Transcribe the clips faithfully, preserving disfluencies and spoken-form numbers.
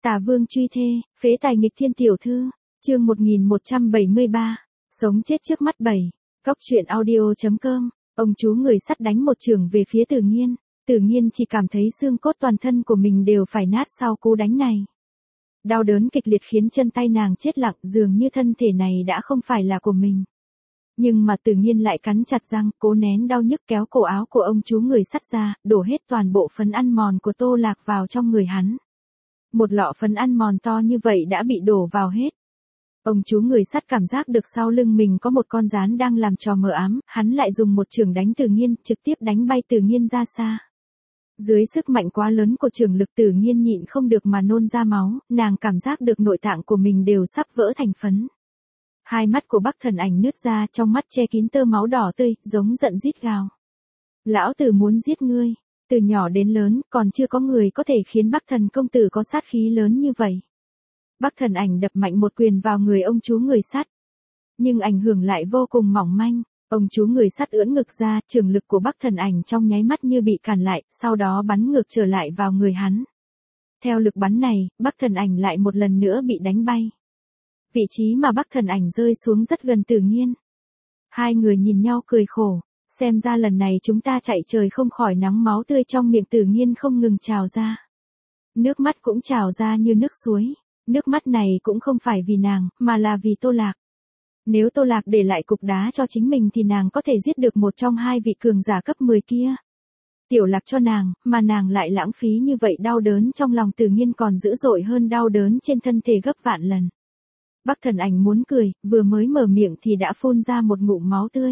Tà vương truy thê, phế tài nghịch thiên tiểu thư, chương một nghìn một trăm bảy mươi ba, sống chết trước mắt bảy, góc truyện audio.com, ông chú người sắt đánh một chưởng về phía Tử Nghiên, Tử Nghiên chỉ cảm thấy xương cốt toàn thân của mình đều phải nát sau cú đánh này. Đau đớn kịch liệt khiến chân tay nàng chết lặng, dường như thân thể này đã không phải là của mình. Nhưng mà Tử Nghiên lại cắn chặt răng, cố nén đau nhức kéo cổ áo của ông chú người sắt ra, đổ hết toàn bộ phấn ăn mòn của Tô Lạc vào trong người hắn. Một lọ phấn ăn mòn to như vậy đã bị đổ vào hết. Ông chú người sắt cảm giác được sau lưng mình có một con gián đang làm trò mờ ám, hắn lại dùng một chưởng đánh Tử Nghiên, trực tiếp đánh bay Tử Nghiên ra xa. Dưới sức mạnh quá lớn của chưởng lực, Tử Nghiên nhịn không được mà nôn ra máu, nàng cảm giác được nội tạng của mình đều sắp vỡ thành phấn. Hai mắt của Bắc Thần Ảnh nứt ra, trong mắt che kín tơ máu đỏ tươi, giống giận rít gào. Lão tử muốn giết ngươi. Từ nhỏ đến lớn, còn chưa có người có thể khiến Bắc Thần công tử có sát khí lớn như vậy. Bắc Thần Ảnh đập mạnh một quyền vào người ông chú người sắt. Nhưng ảnh hưởng lại vô cùng mỏng manh. Ông chú người sắt ưỡn ngực ra, trường lực của Bắc Thần Ảnh trong nháy mắt như bị cản lại, sau đó bắn ngược trở lại vào người hắn. Theo lực bắn này, Bắc Thần Ảnh lại một lần nữa bị đánh bay. Vị trí mà Bắc Thần Ảnh rơi xuống rất gần Tử Nghiên. Hai người nhìn nhau cười khổ, xem ra lần này chúng ta chạy trời không khỏi nắng, máu tươi trong miệng Tử Nghiên không ngừng trào ra. Nước mắt cũng trào ra như nước suối, nước mắt này cũng không phải vì nàng, mà là vì Tô Lạc. Nếu Tô Lạc để lại cục đá cho chính mình thì nàng có thể giết được một trong hai vị cường giả cấp mười kia. Tiểu Lạc cho nàng, mà nàng lại lãng phí như vậy, đau đớn trong lòng Tử Nghiên còn dữ dội hơn đau đớn trên thân thể gấp vạn lần. Bắc Thần Ảnh muốn cười, vừa mới mở miệng thì đã phun ra một ngụm máu tươi.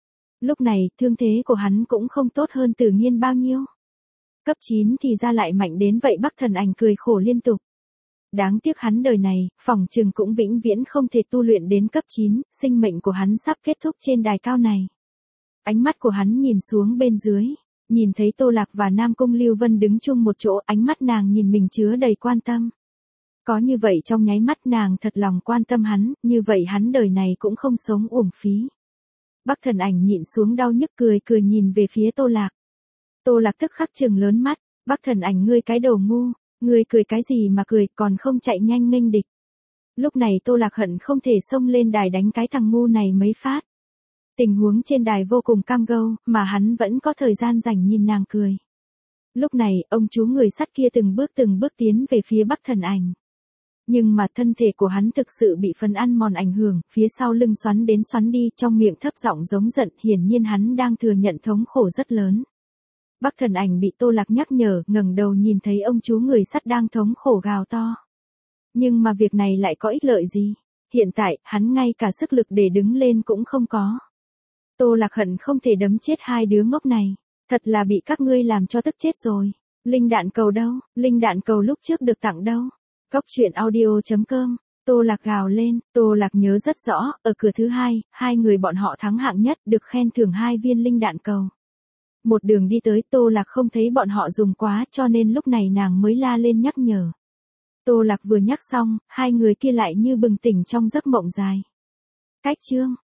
Lúc này, thương thế của hắn cũng không tốt hơn Tử Nghiên bao nhiêu. Cấp chín thì ra lại mạnh đến vậy, Bắc Thần Ảnh cười khổ liên tục. Đáng tiếc hắn đời này, phỏng chừng cũng vĩnh viễn không thể tu luyện đến cấp chín, sinh mệnh của hắn sắp kết thúc trên đài cao này. Ánh mắt của hắn nhìn xuống bên dưới, nhìn thấy Tô Lạc và Nam Cung Lưu Vân đứng chung một chỗ, ánh mắt nàng nhìn mình chứa đầy quan tâm. Có như vậy trong nháy mắt nàng thật lòng quan tâm hắn, như vậy hắn đời này cũng không sống uổng phí. Bắc Thần Ảnh nhịn xuống đau nhức, cười cười nhìn về phía Tô Lạc. Tô Lạc tức khắc trừng lớn mắt, Bắc Thần Ảnh, ngươi cái đồ ngu, ngươi cười cái gì mà cười, còn không chạy nhanh nghênh địch. Lúc này Tô Lạc hận không thể xông lên đài đánh cái thằng ngu này mấy phát. Tình huống trên đài vô cùng cam go, mà hắn vẫn có thời gian rảnh nhìn nàng cười. Lúc này, ông chú người sắt kia từng bước từng bước tiến về phía Bắc Thần Ảnh. Nhưng mà thân thể của hắn thực sự bị phấn ăn mòn ảnh hưởng, phía sau lưng xoắn đến xoắn đi, trong miệng thấp giọng giống giận, hiển nhiên hắn đang thừa nhận thống khổ rất lớn. Bắc Thần Ảnh bị Tô Lạc nhắc nhở, ngẩng đầu nhìn thấy ông chú người sắt đang thống khổ gào to. Nhưng mà việc này lại có ích lợi gì? Hiện tại, hắn ngay cả sức lực để đứng lên cũng không có. Tô Lạc hận không thể đấm chết hai đứa ngốc này. Thật là bị các ngươi làm cho tức chết rồi. Linh đạn cầu đâu? Linh đạn cầu lúc trước được tặng đâu? Góc truyện audio.com, Tô Lạc gào lên, Tô Lạc nhớ rất rõ, ở cửa thứ hai, hai người bọn họ thắng hạng nhất, được khen thưởng hai viên linh đạn cầu. Một đường đi tới, Tô Lạc không thấy bọn họ dùng quá, cho nên lúc này nàng mới la lên nhắc nhở. Tô Lạc vừa nhắc xong, hai người kia lại như bừng tỉnh trong giấc mộng dài. Cách chương